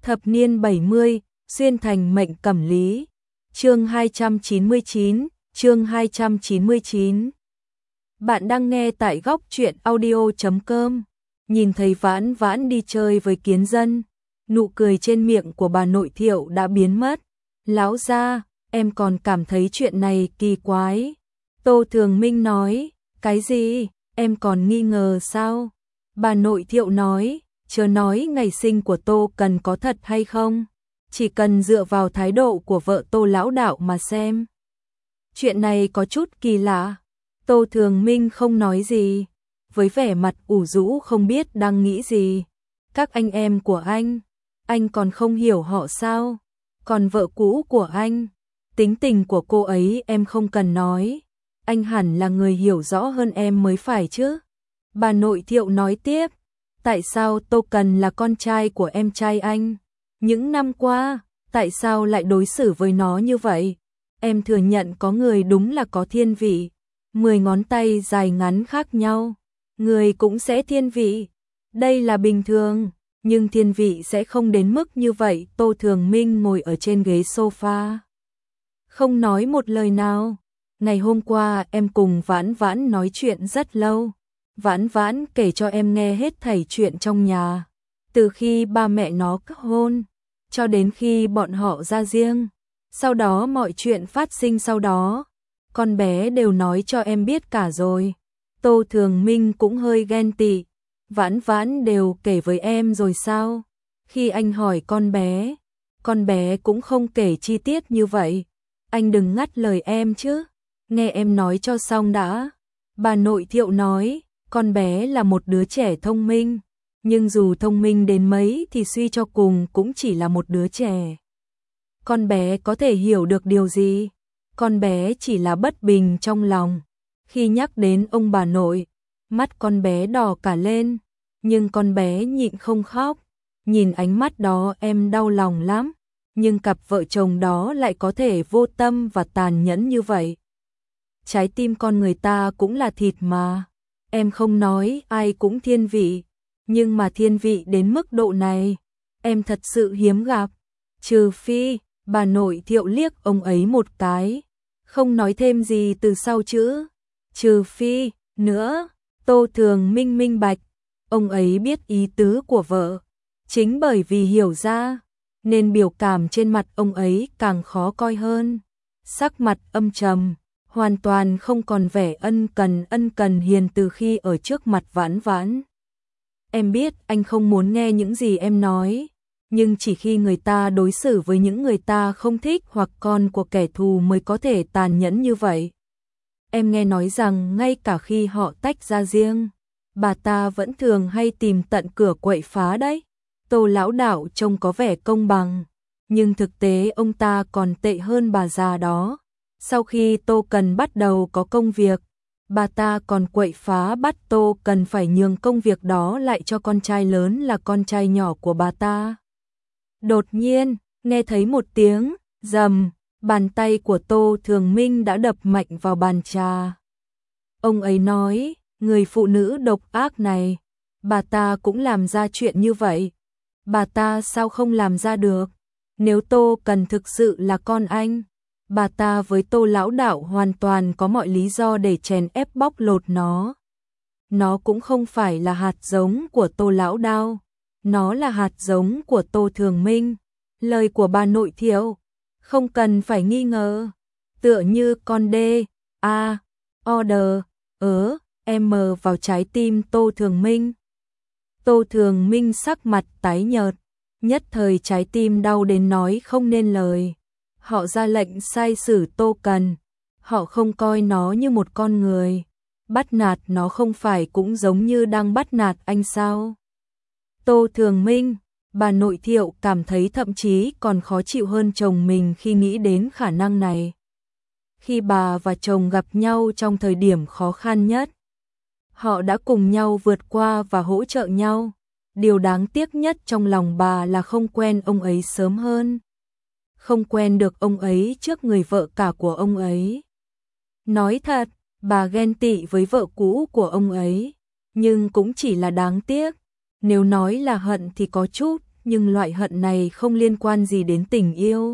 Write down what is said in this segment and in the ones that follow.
Thập niên 70, xuyên thành mệnh cẩm lý. Chương 299, chương 299. Bạn đang nghe tại góc truyện audio.com. Nhìn thấy Vãn Vãn đi chơi với Kiến Dân, nụ cười trên miệng của bà nội Thiệu đã biến mất. Lão gia, em còn cảm thấy chuyện này kỳ quái. Tô Thường Minh nói, cái gì, em còn nghi ngờ sao? Bà nội Thiệu nói, chớ nói ngày sinh của Tô Cần có thật hay không, chỉ cần dựa vào thái độ của vợ Tô lão đạo mà xem. Chuyện này có chút kỳ lạ. Tô Thường Minh không nói gì, với vẻ mặt ủ rũ không biết đang nghĩ gì. Các anh em của anh còn không hiểu họ sao? Còn vợ cũ của anh, tính tình của cô ấy em không cần nói, anh hẳn là người hiểu rõ hơn em mới phải chứ. Bà nội Thiệu nói tiếp, tại sao Tô Cần là con trai của em trai anh? Những năm qua, tại sao lại đối xử với nó như vậy? Em thừa nhận có người đúng là có thiên vị, 10 ngón tay dài ngắn khác nhau, người cũng sẽ thiên vị. Đây là bình thường, nhưng thiên vị sẽ không đến mức như vậy. Tô Thường Minh ngồi ở trên ghế sofa, không nói một lời nào. Ngày hôm qua em cùng Vãn Vãn nói chuyện rất lâu. Vãn Vãn kể cho em nghe hết thảy chuyện trong nhà, từ khi ba mẹ nó kết hôn cho đến khi bọn họ ra riêng, sau đó mọi chuyện phát sinh sau đó, con bé đều nói cho em biết cả rồi. Tô Thường Minh cũng hơi ghen tị, Vãn Vãn đều kể với em rồi sao? Khi anh hỏi con bé cũng không kể chi tiết như vậy. Anh đừng ngắt lời em chứ, nghe em nói cho xong đã. Bà nội Thiệu nói, con bé là một đứa trẻ thông minh, nhưng dù thông minh đến mấy thì suy cho cùng cũng chỉ là một đứa trẻ. Con bé có thể hiểu được điều gì? Con bé chỉ là bất bình trong lòng. Khi nhắc đến ông bà nội, mắt con bé đỏ cả lên, nhưng con bé nhịn không khóc. Nhìn ánh mắt đó em đau lòng lắm, nhưng cặp vợ chồng đó lại có thể vô tâm và tàn nhẫn như vậy. Trái tim con người ta cũng là thịt mà. Em không nói ai cũng thiên vị, nhưng mà thiên vị đến mức độ này, em thật sự hiếm gặp. Trừ phi, bà nội Thiệu liếc ông ấy một cái, không nói thêm gì từ sau chữ trừ phi nữa. Tô Thường Minh minh bạch, ông ấy biết ý tứ của vợ, chính bởi vì hiểu ra, nên biểu cảm trên mặt ông ấy càng khó coi hơn. Sắc mặt âm trầm, hoàn toàn không còn vẻ ân cần hiền từ khi ở trước mặt Vãn Vãn. Em biết anh không muốn nghe những gì em nói, nhưng chỉ khi người ta đối xử với những người ta không thích hoặc con của kẻ thù mới có thể tàn nhẫn như vậy. Em nghe nói rằng ngay cả khi họ tách ra riêng, bà ta vẫn thường hay tìm tận cửa quậy phá đấy. Tô lão đạo trông có vẻ công bằng, nhưng thực tế ông ta còn tệ hơn bà già đó. Sau khi Tô Cần bắt đầu có công việc, bà ta còn quậy phá bắt Tô Cần phải nhường công việc đó lại cho con trai lớn là con trai nhỏ của bà ta. Đột nhiên, nghe thấy một tiếng rầm, bàn tay của Tô Thường Minh đã đập mạnh vào bàn trà. Ông ấy nói, người phụ nữ độc ác này, bà ta cũng làm ra chuyện như vậy. Bà ta sao không làm ra được? Nếu Tô Cần thực sự là con anh, bà ta với Tô lão đạo hoàn toàn có mọi lý do để chèn ép bóc lột nó. Nó cũng không phải là hạt giống của Tô lão đạo, nó là hạt giống của Tô Thường Minh. Lời của bà nội Thiệu, không cần phải nghi ngờ, tựa như con đê, order, M vào trái tim Tô Thường Minh. Tô Thường Minh sắc mặt tái nhợt, nhất thời trái tim đau đến nói không nên lời. Họ ra lệnh sai xử Tô Cần, họ không coi nó như một con người, bắt nạt nó không phải cũng giống như đang bắt nạt anh sao? Tô Thường Minh, bà nội Thiệu cảm thấy thậm chí còn khó chịu hơn chồng mình khi nghĩ đến khả năng này. Khi bà và chồng gặp nhau trong thời điểm khó khăn nhất, họ đã cùng nhau vượt qua và hỗ trợ nhau. Điều đáng tiếc nhất trong lòng bà là không quen ông ấy sớm hơn, không quen được ông ấy trước người vợ cả của ông ấy. Nói thật, bà ghen tị với vợ cũ của ông ấy, nhưng cũng chỉ là đáng tiếc. Nếu nói là hận thì có chút, nhưng loại hận này không liên quan gì đến tình yêu,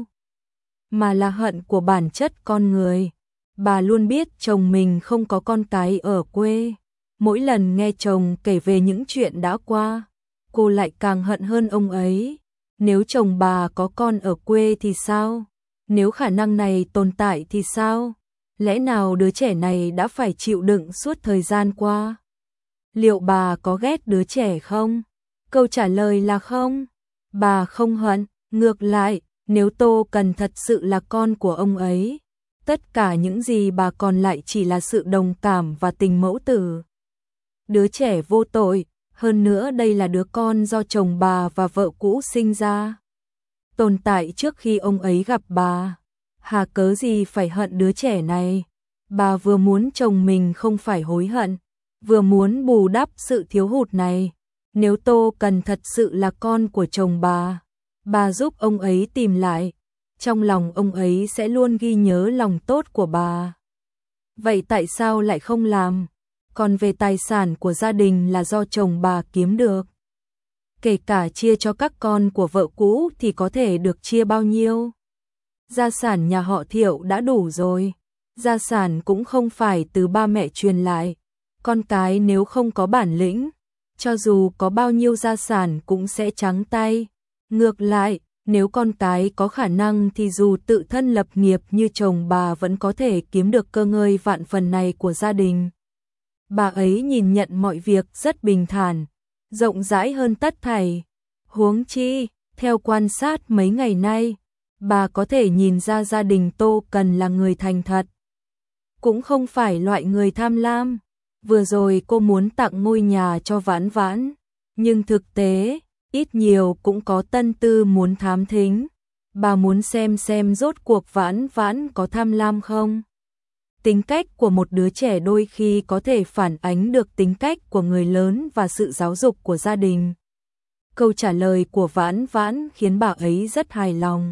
mà là hận của bản chất con người. Bà luôn biết chồng mình không có con cái ở quê. Mỗi lần nghe chồng kể về những chuyện đã qua, cô lại càng hận hơn ông ấy. Nếu chồng bà có con ở quê thì sao? Nếu khả năng này tồn tại thì sao? Lẽ nào đứa trẻ này đã phải chịu đựng suốt thời gian qua? Liệu bà có ghét đứa trẻ không? Câu trả lời là không. Bà không hận, ngược lại, nếu Tô Cần thật sự là con của ông ấy, tất cả những gì bà còn lại chỉ là sự đồng cảm và tình mẫu tử. Đứa trẻ vô tội, hơn nữa đây là đứa con do chồng bà và vợ cũ sinh ra, tồn tại trước khi ông ấy gặp bà. Hà cớ gì phải hận đứa trẻ này? Bà vừa muốn chồng mình không phải hối hận, vừa muốn bù đắp sự thiếu hụt này. Nếu Tô Cần thật sự là con của chồng bà giúp ông ấy tìm lại, trong lòng ông ấy sẽ luôn ghi nhớ lòng tốt của bà. Vậy tại sao lại không làm? Còn về tài sản của gia đình là do chồng bà kiếm được. Kể cả chia cho các con của vợ cũ thì có thể được chia bao nhiêu? Gia sản nhà họ Thiệu đã đủ rồi. Gia sản cũng không phải từ ba mẹ truyền lại. Con cái nếu không có bản lĩnh, cho dù có bao nhiêu gia sản cũng sẽ trắng tay. Ngược lại, nếu con cái có khả năng thì dù tự thân lập nghiệp như chồng bà vẫn có thể kiếm được cơ ngơi vạn phần này của gia đình. Bà ấy nhìn nhận mọi việc rất bình thản, rộng rãi hơn tất thảy. Huống chi, theo quan sát mấy ngày nay, bà có thể nhìn ra gia đình Tô Cần là người thành thật, cũng không phải loại người tham lam. Vừa rồi cô muốn tặng ngôi nhà cho Vãn Vãn, nhưng thực tế, ít nhiều cũng có tâm tư muốn thám thính. Bà muốn xem rốt cuộc Vãn Vãn có tham lam không? Tính cách của một đứa trẻ đôi khi có thể phản ánh được tính cách của người lớn và sự giáo dục của gia đình. Câu trả lời của Vãn Vãn khiến bà ấy rất hài lòng.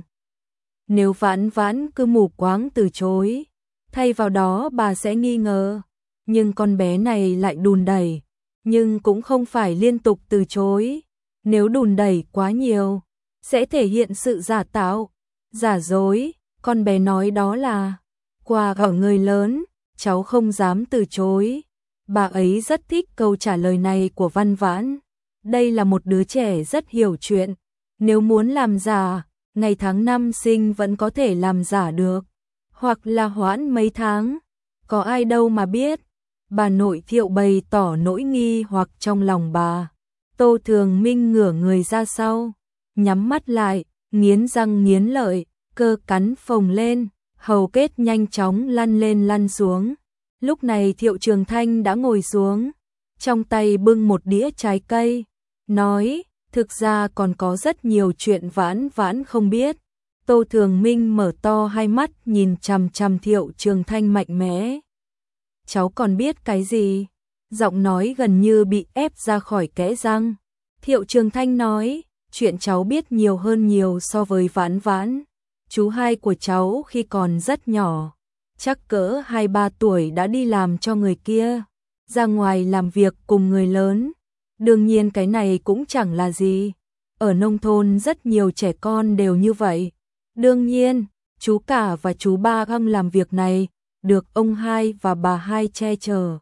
Nếu Vãn Vãn cứ mù quáng từ chối, thay vào đó bà sẽ nghi ngờ. Nhưng con bé này lại đùn đẩy, nhưng cũng không phải liên tục từ chối. Nếu đùn đẩy quá nhiều, sẽ thể hiện sự giả tạo, giả dối. Con bé nói đó là quà ở người lớn, cháu không dám từ chối. Bà ấy rất thích câu trả lời này của Văn Vãn. Đây là một đứa trẻ rất hiểu chuyện. Nếu muốn làm giả, ngày tháng năm sinh vẫn có thể làm giả được, hoặc là hoãn mấy tháng, có ai đâu mà biết. Bà nội Thiệu bày tỏ nỗi nghi hoặc trong lòng bà. Tô Thường Minh ngửa người ra sau, nhắm mắt lại, nghiến răng nghiến lợi, cơ cắn phồng lên, hầu kết nhanh chóng lăn lên lăn xuống. Lúc này Thiệu Trường Thanh đã ngồi xuống, trong tay bưng một đĩa trái cây, nói, thực ra còn có rất nhiều chuyện Vãn Vãn không biết. Tô Thường Minh mở to hai mắt nhìn chằm chằm Thiệu Trường Thanh mạnh mẽ. Cháu còn biết cái gì? Giọng nói gần như bị ép ra khỏi kẽ răng. Thiệu Trường Thanh nói, chuyện cháu biết nhiều hơn nhiều so với Vãn Vãn. Chú hai của cháu khi còn rất nhỏ, chắc cỡ 2-3 tuổi đã đi làm cho người kia, ra ngoài làm việc cùng người lớn. Đương nhiên cái này cũng chẳng là gì. Ở nông thôn rất nhiều trẻ con đều như vậy. Đương nhiên, chú cả và chú ba găng làm việc này, được ông hai và bà hai che chở.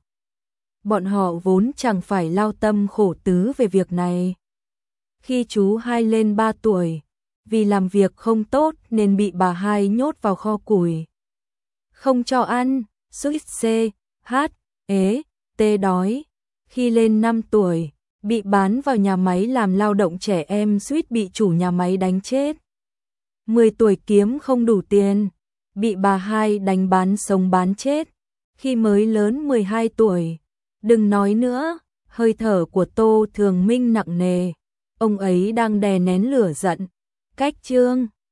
Bọn họ vốn chẳng phải lao tâm khổ tứ về việc này. Khi chú hai lên 3 tuổi, vì làm việc không tốt nên bị bà hai nhốt vào kho củi. Không cho ăn, suýt C, H, ế, T đói. Khi lên 5 tuổi, bị bán vào nhà máy làm lao động trẻ em suýt bị chủ nhà máy đánh chết. 10 tuổi kiếm không đủ tiền, bị bà hai đánh bán sống bán chết. Khi mới lớn 12 tuổi, đừng nói nữa, hơi thở của Tô Thường Minh nặng nề. Ông ấy đang đè nén lửa giận. Cách chương